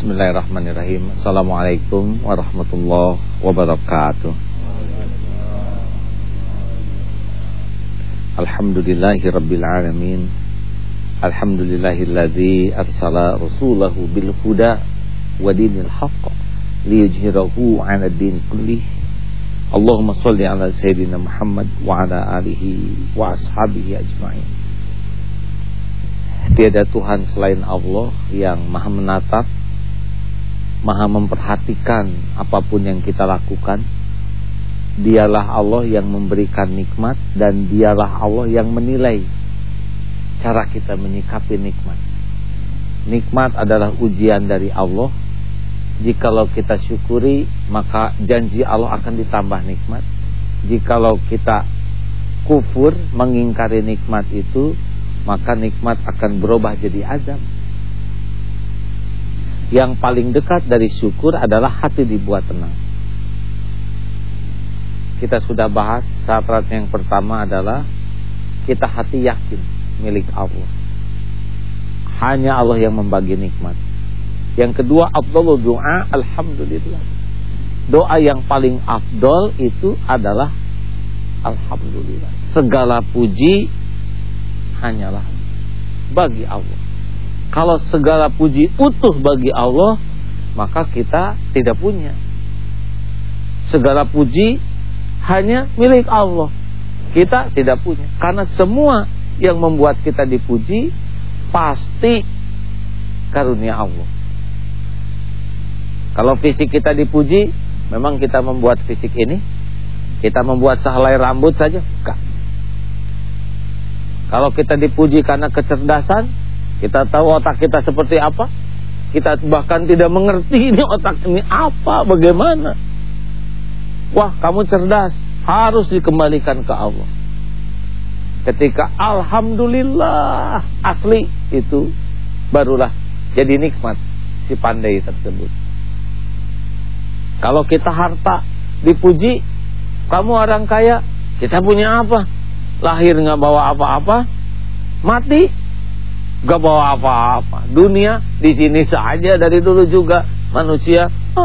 Bismillahirrahmanirrahim. Assalamualaikum warahmatullahi wabarakatuh. Alhamdulillahirabbil alamin. Alhamdulillahilladzi arsala rasulahu bil huda wa dinil haqq liyujhirahu 'ala din kullih. Allahumma shalli ala sayyidina Muhammad wa ala alihi wa ashabihi ajma'in. Tiada Tuhan selain Allah yang Maha menatap, Maha memperhatikan apapun yang kita lakukan. Dialah Allah yang memberikan nikmat, dan dialah Allah yang menilai cara kita menyikapi nikmat. Nikmat adalah ujian dari Allah. Jikalau kita syukuri, maka janji Allah akan ditambah nikmat. Jikalau kita kufur, mengingkari nikmat itu, maka nikmat akan berubah jadi azab. Yang paling dekat dari syukur adalah hati dibuat tenang. Kita sudah bahas syarat yang pertama adalah kita hati yakin milik Allah. Hanya Allah yang membagi nikmat. Yang kedua, afdhalul doa alhamdulillah. Doa yang paling afdol itu adalah alhamdulillah. Segala puji hanyalah bagi Allah. Kalau segala puji utuh bagi Allah, maka kita tidak punya. Segala puji hanya milik Allah, kita tidak punya. Karena semua yang membuat kita dipuji pasti karunia Allah. Kalau fisik kita dipuji, memang kita membuat fisik ini. Kita membuat sehelai rambut saja, enggak. Kalau kita dipuji karena kecerdasan, kita tahu otak kita seperti apa. Kita bahkan tidak mengerti ini otak ini apa, bagaimana. Wah, kamu cerdas, harus dikembalikan ke Allah. Ketika alhamdulillah asli itu, barulah jadi nikmat si pandai tersebut. Kalau kita harta dipuji, kamu orang kaya, kita punya apa? Lahir nggak bawa apa-apa, mati gak bawa apa-apa. Dunia di sini saja dari dulu juga manusia.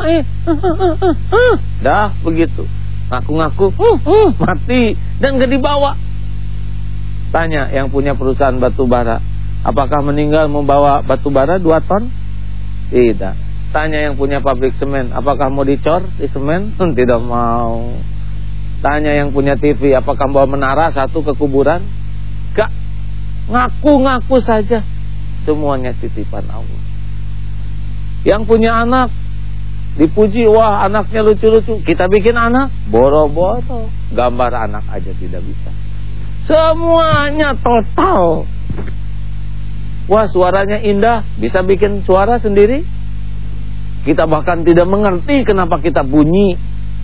Dah begitu. Ngaku-ngaku mati dan gak dibawa. Tanya yang punya perusahaan batu bara, apakah meninggal membawa batu bara 2 ton? Tidak. Tanya yang punya pabrik semen, apakah mau dicor di semen? Tidak mau. Tanya yang punya TV, apakah bawa menara 1 ke kuburan? Gak. Ngaku-ngaku saja. Semuanya titipan Allah. Yang punya anak dipuji, wah anaknya lucu-lucu. Kita bikin anak, boro-boro. Gambar anak aja tidak bisa. Semuanya total. Wah suaranya indah, bisa bikin suara sendiri. Kita bahkan tidak mengerti kenapa kita bunyi.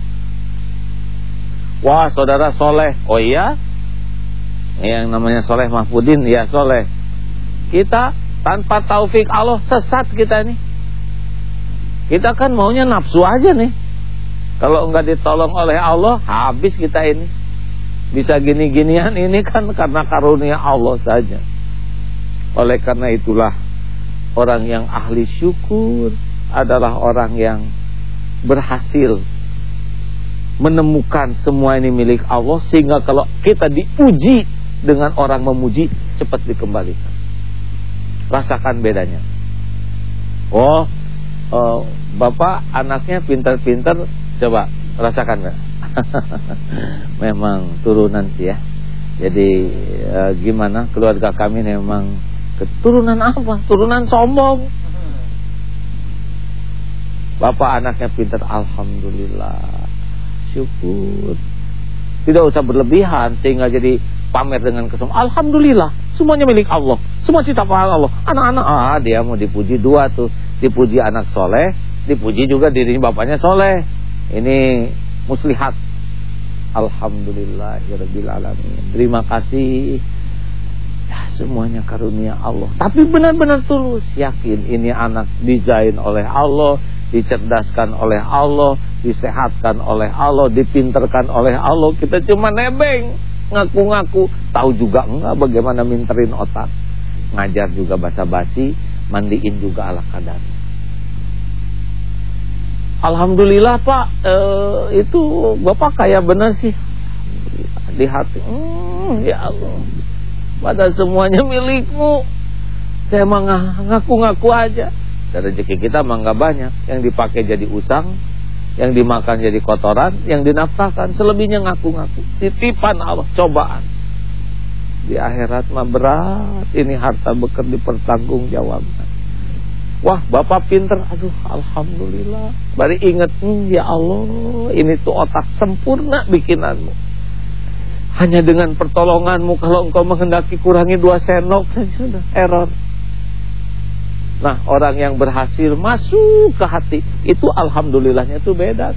Wah saudara soleh, oh iya, yang namanya Soleh Mahfudin, ya soleh. Kita tanpa taufik Allah sesat kita nih. Kita kan maunya nafsu aja nih. Kalau enggak ditolong oleh Allah, habis kita ini. Bisa gini-ginian ini kan karena karunia Allah saja. Oleh karena itulah, orang yang ahli syukur adalah orang yang berhasil menemukan semua ini milik Allah. Sehingga kalau kita diuji dengan orang memuji, cepat dikembalikan. Rasakan bedanya. Oh, bapak anaknya pintar-pintar, coba rasakan gak? Memang turunan sih ya. Jadi gimana, keluarga kami memang keturunan apa? Turunan sombong. Bapak anaknya pintar, alhamdulillah, syukur. Tidak usah berlebihan sehingga jadi pamer dengan kesombongan. Alhamdulillah, semuanya milik Allah, semua ciptaan Allah. Anak-anak, dia mau dipuji 2 tuh. Dipuji anak soleh, dipuji juga diri bapaknya soleh. Ini muslihat. Alhamdulillahirabbil alamin. Terima kasih. Ya, semuanya karunia Allah. Tapi benar-benar tulus, yakin ini anak dizain oleh Allah, dicerdaskan oleh Allah, disehatkan oleh Allah, dipinterkan oleh Allah. Kita cuma nebeng, ngaku-ngaku, tahu juga enggak bagaimana minterin otak. Ngajar juga basa-basi, mandiin juga ala kadar. Alhamdulillah Pak, itu Bapak kaya benar sih di hati. Ya Allah, padahal semuanya milikmu. Saya mah ngaku-ngaku aja. Dan rezeki kita mah nggak banyak. Yang dipakai jadi usang, yang dimakan jadi kotoran, yang dinafkahkan selebihnya ngaku-ngaku. Titipan Allah, cobaan. Di akhirat mah berat. Ini harta bekerja dipertanggungjawabkan. Wah, Bapak pinter. Aduh, alhamdulillah. Baru inget, ya Allah, ini tuh otak sempurna bikinanmu. Hanya dengan pertolonganmu, kalau engkau menghendaki kurangi 2 sendok saja sudah error. Nah, orang yang berhasil masuk ke hati, itu alhamdulillahnya itu beda.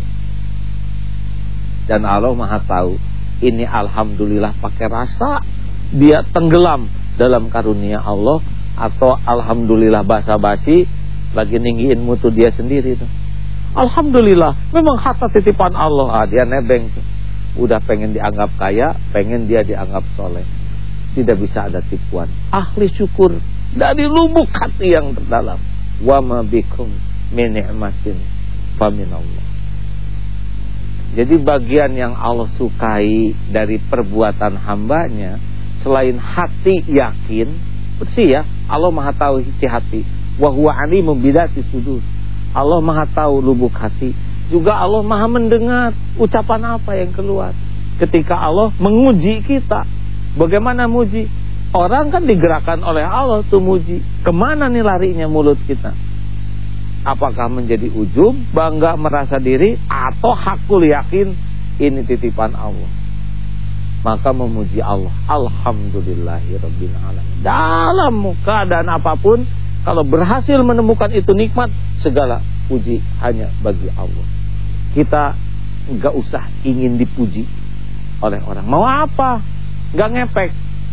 Dan Allah Maha tahu. Ini alhamdulillah pakai rasa, dia tenggelam dalam karunia Allah, atau alhamdulillah basa-basi lagi ninggiin mutu dia sendiri tuh. Alhamdulillah, memang harta titipan Allah. Dia nebeng tuh. Udah pengen dianggap kaya, pengen dia dianggap soleh. Tidak bisa ada tipuan. Ahli syukur dari lubuk hati yang terdalam. Wa ma bikum min ni'matin fa minallah. Jadi bagian yang Allah sukai dari perbuatan hambanya, selain hati yakin, bersih ya, Allah Maha tahu isi hati. Wa huwa alimun bidati sudur. Allah Maha tahu lubuk hati. Juga Allah Maha mendengar ucapan apa yang keluar. Ketika Allah menguji kita, bagaimana muji? Orang kan digerakkan oleh Allah tuh muji. Kemana nih larinya mulut kita? Apakah menjadi ujub, bangga merasa diri, atau hakul yakin ini titipan Allah? Maka memuji Allah. Alhamdulillahirabbil alamin. Dalam keadaan apapun, kalau berhasil menemukan itu nikmat, segala puji hanya bagi Allah. Kita enggak usah ingin dipuji oleh orang. Mau apa? Enggak ngepek.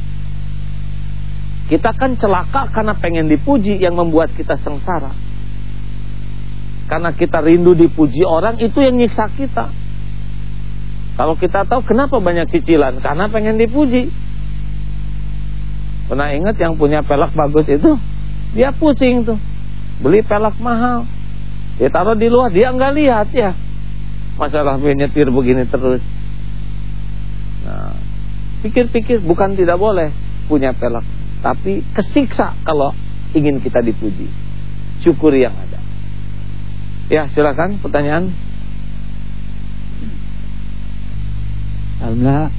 Kita kan celaka karena pengen dipuji, yang membuat kita sengsara. Karena kita rindu dipuji orang, itu yang nyiksa kita. Kalau kita tahu kenapa banyak cicilan, karena pengen dipuji. Pernah ingat yang punya pelek bagus itu, dia pusing tuh, beli pelek mahal, dia taruh di luar, dia nggak lihat ya, masalah nyetir begini terus. Nah, pikir-pikir, bukan tidak boleh punya pelek, tapi kesiksa kalau ingin kita dipuji. Syukuri yang ada. Ya, silakan pertanyaan. Alhamdulillah,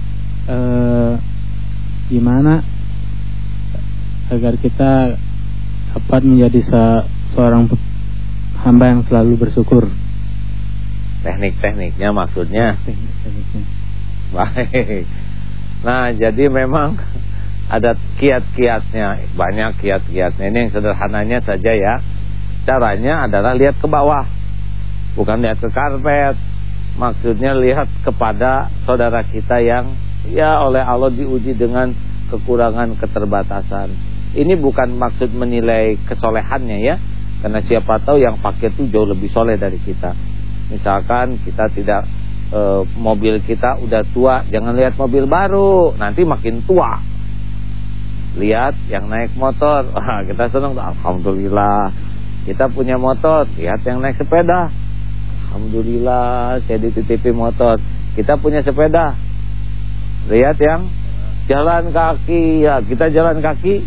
gimana agar kita dapat menjadi seorang hamba yang selalu bersyukur? Teknik-tekniknya maksudnya. Teknik-tekniknya. Baik. Nah, jadi memang ada kiat-kiatnya, banyak kiat-kiatnya. Ini yang sederhananya saja ya. Caranya adalah lihat ke bawah, bukan lihat ke karpet. Maksudnya lihat kepada saudara kita yang ya oleh Allah diuji dengan kekurangan, keterbatasan. Ini bukan maksud menilai kesolehannya ya, karena siapa tahu yang pakai itu jauh lebih soleh dari kita. Misalkan kita tidak mobil kita udah tua, jangan lihat mobil baru, nanti makin tua. Lihat yang naik motor, wah, kita senang, alhamdulillah. Kita punya motor, lihat yang naik sepeda, alhamdulillah saya dititipi motor. Kita punya sepeda, lihat yang jalan kaki, ya kita jalan kaki.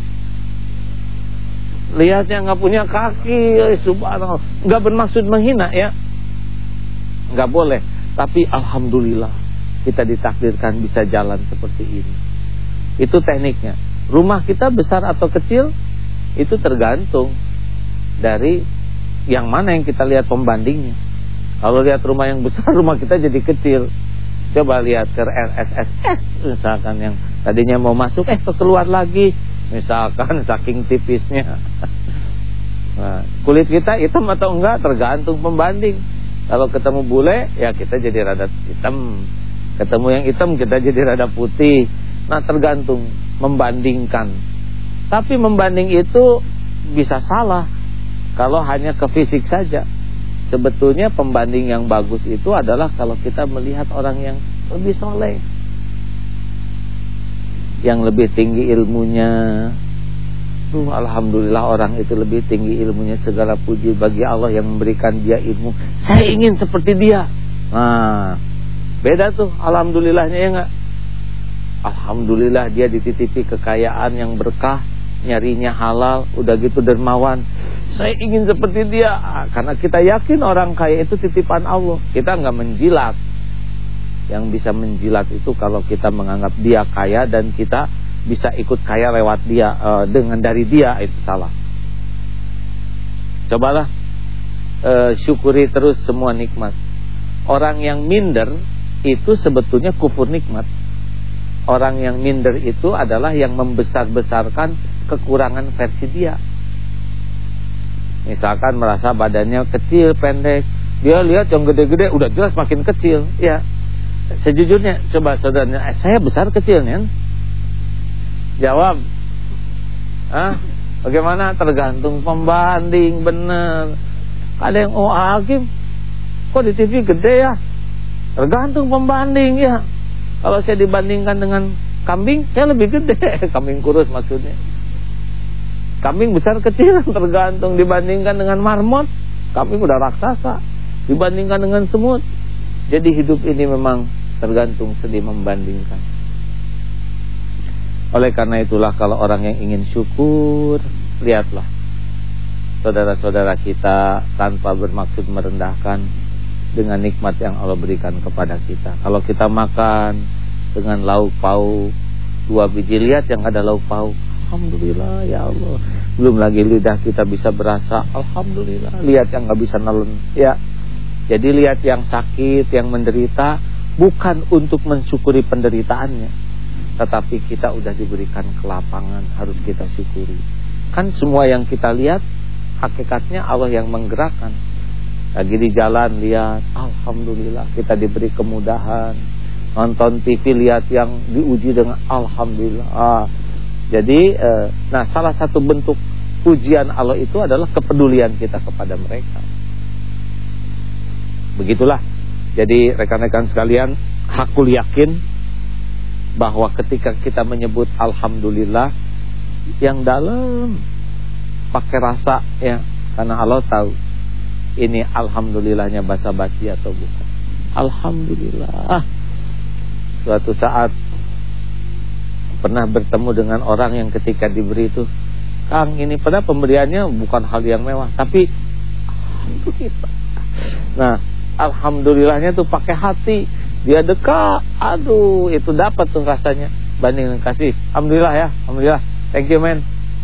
Lihat yang nggak punya kaki, subhanallah. Nggak bermaksud menghina ya, nggak boleh. Tapi alhamdulillah kita ditakdirkan bisa jalan seperti ini. Itu tekniknya. Rumah kita besar atau kecil itu tergantung dari yang mana yang kita lihat pembandingnya. Kalau lihat rumah yang besar, rumah kita jadi kecil. Coba lihat ke RSS misalkan, yang tadinya mau masuk keluar lagi, misalkan saking tipisnya. Nah, kulit kita hitam atau enggak tergantung pembanding. Kalau ketemu bule ya kita jadi rada hitam, ketemu yang hitam kita jadi rada putih. Nah, tergantung membandingkan. Tapi membanding itu bisa salah kalau hanya ke fisik saja. Sebetulnya pembanding yang bagus itu adalah kalau kita melihat orang yang lebih soleh, yang lebih tinggi ilmunya, Alhamdulillah orang itu lebih tinggi ilmunya, segala puji bagi Allah yang memberikan dia ilmu. Saya ingin seperti dia. Nah, beda tuh alhamdulillahnya, ya enggak? Alhamdulillah dia dititipi kekayaan yang berkah, nyarinya halal, udah gitu dermawan. Saya ingin seperti dia. Karena kita yakin orang kaya itu titipan Allah. Kita enggak menjilat. Yang bisa menjilat itu kalau kita menganggap dia kaya dan kita bisa ikut kaya lewat dia, dengan dari dia, itu salah. Cobalah syukuri terus semua nikmat. Orang yang minder itu sebetulnya kufur nikmat. Orang yang minder itu adalah yang membesar-besarkan kekurangan versi dia. Misalkan merasa badannya kecil, pendek, dia lihat yang gede-gede udah jelas makin kecil. Ya, sejujurnya coba saudaranya, saya besar kecil nih. Jawab, bagaimana? Tergantung pembanding, bener. Ada yang hakim, kok di TV gede ya? Tergantung pembanding ya. Kalau saya dibandingkan dengan kambing, saya lebih gede. Kambing kurus maksudnya. Kambing besar kecil tergantung. Dibandingkan dengan marmot, kambing udah raksasa. Dibandingkan dengan semut. Jadi hidup ini memang tergantung sedih membandingkan. Oleh karena itulah kalau orang yang ingin syukur, lihatlah saudara-saudara kita tanpa bermaksud merendahkan dengan nikmat yang Allah berikan kepada kita. Kalau kita makan dengan lauk pauk 2 biji, lihat yang ada lauk pauk, alhamdulillah ya Allah. Belum lagi lidah kita bisa berasa, alhamdulillah. Lihat yang gak bisa nelen, ya. Jadi lihat yang sakit, yang menderita, bukan untuk mensyukuri penderitaannya, tetapi kita udah diberikan kelapangan, harus kita syukuri. Kan semua yang kita lihat hakikatnya Allah yang menggerakkan. Lagi di jalan lihat, alhamdulillah kita diberi kemudahan. Nonton TV lihat yang diuji dengan alhamdulillah. Jadi nah, salah satu bentuk pujian Allah itu adalah kepedulian kita kepada mereka. Begitulah. Jadi rekan-rekan sekalian, hakul yakin bahwa ketika kita menyebut alhamdulillah yang dalam, pakai rasa ya, karena Allah tahu ini alhamdulillahnya basa-basi atau bukan. Alhamdulillah. Suatu saat pernah bertemu dengan orang yang ketika diberi itu, Kang, ini pada pemberiannya bukan hal yang mewah, tapi alhamdulillah. Nah, alhamdulillahnya tuh pakai hati. Dia dekat, aduh, itu dapat tuh rasanya. Banding dengan kasih, alhamdulillah ya, alhamdulillah, thank you man.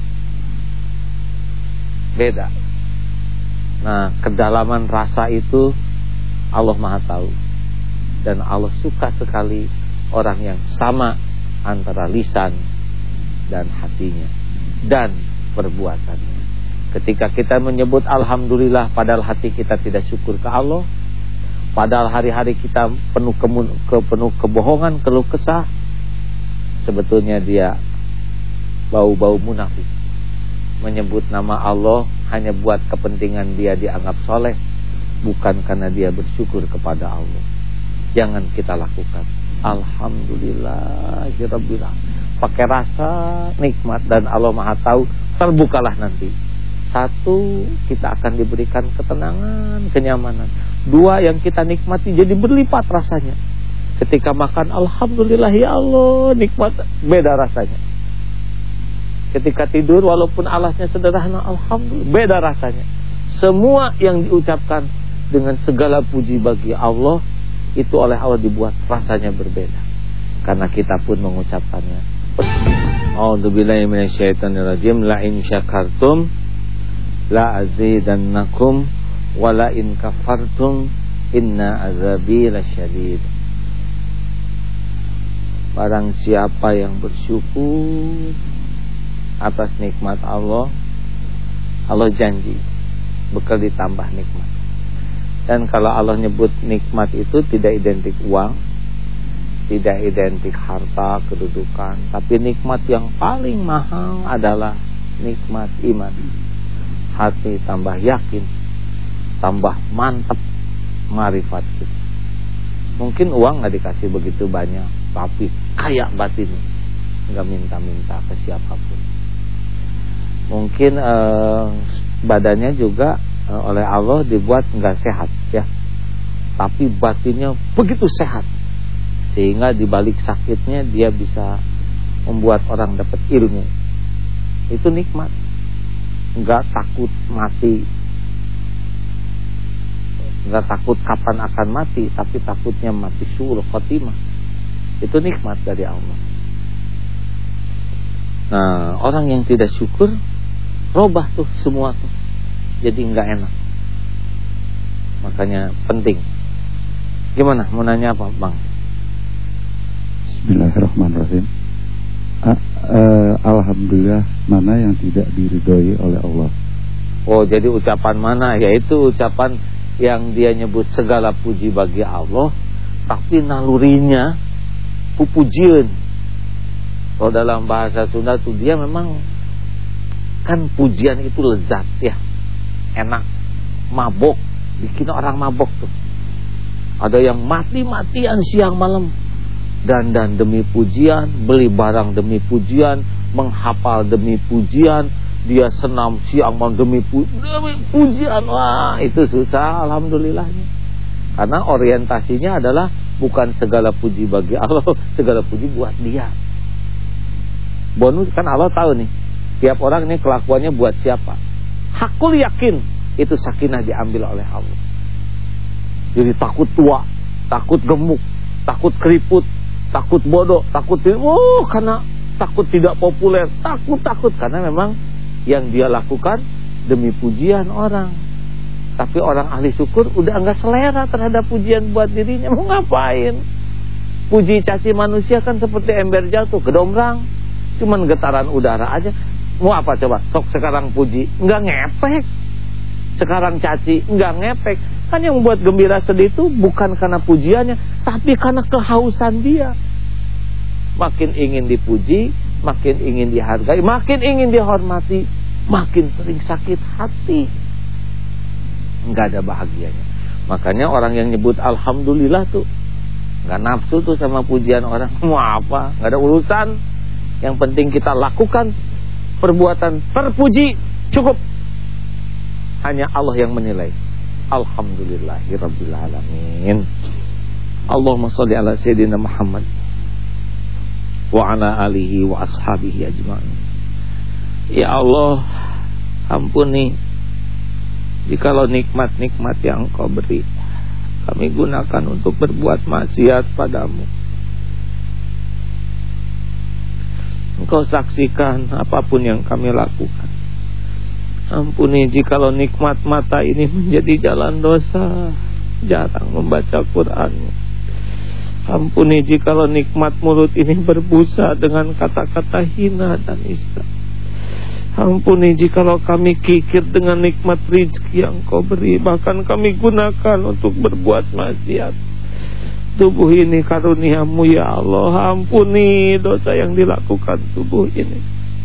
Beda. Nah, kedalaman rasa itu Allah Maha tahu. Dan Allah suka sekali orang yang sama antara lisan dan hatinya dan perbuatannya. Ketika kita menyebut alhamdulillah padahal hati kita tidak syukur ke Allah, padahal hari-hari kita penuh kebohongan, keluh kesah, sebetulnya dia bau-bau munafik. Menyebut nama Allah hanya buat kepentingan dia dianggap soleh, bukan karena dia bersyukur kepada Allah. Jangan kita lakukan. Alhamdulillahirabbil alamin. Pakai rasa nikmat dan Allah Maha tahu, terbukalah nanti. 1, kita akan diberikan ketenangan, kenyamanan. 2, yang kita nikmati jadi berlipat rasanya. Ketika makan, alhamdulillah ya Allah, nikmat, beda rasanya. Ketika tidur, walaupun alasnya sederhana, alhamdulillah, beda rasanya. Semua yang diucapkan dengan segala puji bagi Allah, itu oleh Allah dibuat rasanya berbeda. Karena kita pun mengucapkannya. A'udzubillahi minasyaitonirrajim. La in syakartum la azidannakum wa la in kafartum inna azabi lasyadid. Barang siapa yang bersyukur atas nikmat Allah, Allah janji bakal ditambah nikmat. Dan kalau Allah nyebut nikmat itu tidak identik uang, tidak identik harta, kedudukan, tapi nikmat yang paling mahal adalah nikmat iman. Hati tambah yakin, tambah mantap marifat kita. Mungkin uang gak dikasih begitu banyak, tapi kaya batin, gak minta-minta ke siapapun. mungkin badannya juga oleh Allah dibuat nggak sehat ya, tapi batinnya begitu sehat, sehingga dibalik sakitnya dia bisa membuat orang dapat ilmu. Itu nikmat. Nggak takut mati, nggak takut kapan akan mati, tapi takutnya mati suul khotimah. Itu nikmat dari Allah. Nah, orang yang tidak syukur, robah tuh semua tuh, jadi nggak enak. Makanya penting. Gimana? Mau nanya apa, Bang? Bismillahirrahmanirrahim. Alhamdulillah mana yang tidak diridhoi oleh Allah? Oh, jadi ucapan mana? Yaitu ucapan yang dia nyebut segala puji bagi Allah, tapi nalurinya pujian. Kalau dalam bahasa Sunda tuh dia memang kan pujian itu lezat ya, enak, mabok, bikin orang mabok tuh. Ada yang mati-matian siang malam, dandan demi pujian, beli barang demi pujian, menghafal demi pujian, dia senam siang malam demi pujian. Wah, itu susah alhamdulillahnya. Karena orientasinya adalah bukan segala puji bagi Allah, segala puji buat dia. Bonus kan Allah tahu nih, tiap orang ini kelakuannya buat siapa. Hakul yakin itu sakinah diambil oleh Allah. Jadi takut tua, takut gemuk, takut keriput, takut bodoh, takut karena takut tidak populer, takut karena memang yang dia lakukan demi pujian orang. Tapi orang ahli syukur udah enggak selera terhadap pujian buat dirinya, mau ngapain? Puji caci manusia kan seperti ember jatuh ke domrang, cuman getaran udara aja. Mau apa coba? Sok sekarang puji, enggak ngepek. Sekarang caci, enggak ngepek. Kan yang membuat gembira sedih itu bukan karena pujiannya, tapi karena kehausan dia. Makin ingin dipuji, makin ingin dihargai, makin ingin dihormati, makin sering sakit hati, enggak ada bahagianya. Makanya orang yang nyebut alhamdulillah tuh enggak nafsu tuh sama pujian orang. Mau apa? Enggak ada urusan. Yang penting kita lakukan perbuatan terpuji, cukup. Hanya Allah yang menilai. Alhamdulillahirabbil alamin. Allahumma shalli ala sayyidina Muhammad wa ala alihi wa ashabihi ajma'in. Ya Allah, ampuni jikalau nikmat-nikmat yang Engkau beri kami gunakan untuk berbuat maksiat padamu. Engkau saksikan apapun yang kami lakukan. Ampuni jikalau nikmat mata ini menjadi jalan dosa, jarang membaca Quran. Ampuni jikalau nikmat mulut ini berbusa dengan kata-kata hina dan nista. Ampuni jikalau kami kikir dengan nikmat rezeki yang Kau beri, bahkan kami gunakan untuk berbuat maksiat. Tubuh ini karuniamu ya Allah, ampuni dosa yang dilakukan tubuh ini.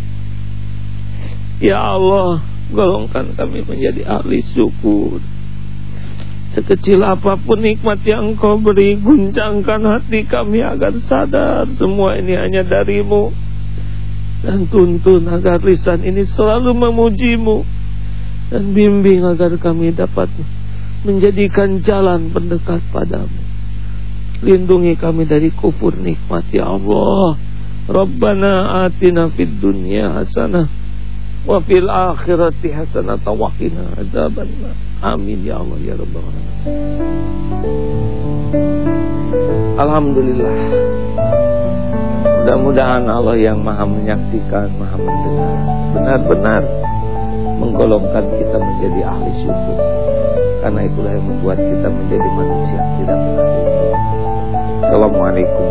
Ya Allah, golongkan kami menjadi ahli syukur. Sekecil apapun nikmat yang Kau beri, guncangkan hati kami agar sadar semua ini hanya darimu. Dan tuntun agar lisan ini selalu memujimu. Dan bimbing agar kami dapat menjadikan jalan pendekat padamu. Lindungi kami dari kufur nikmat ya Allah. Rabbana atina fid dunya hasanah wa fil akhirati hasanah wa qina adzabannar. Amin ya Allah ya rabbal alamin. Alhamdulillah. Mudah-mudahan Allah yang Maha menyaksikan, Maha mendengar, benar-benar menggolongkan kita menjadi ahli syukur. Karena itulah yang membuat kita menjadi manusia tidak pernah lupa. Assalamualaikum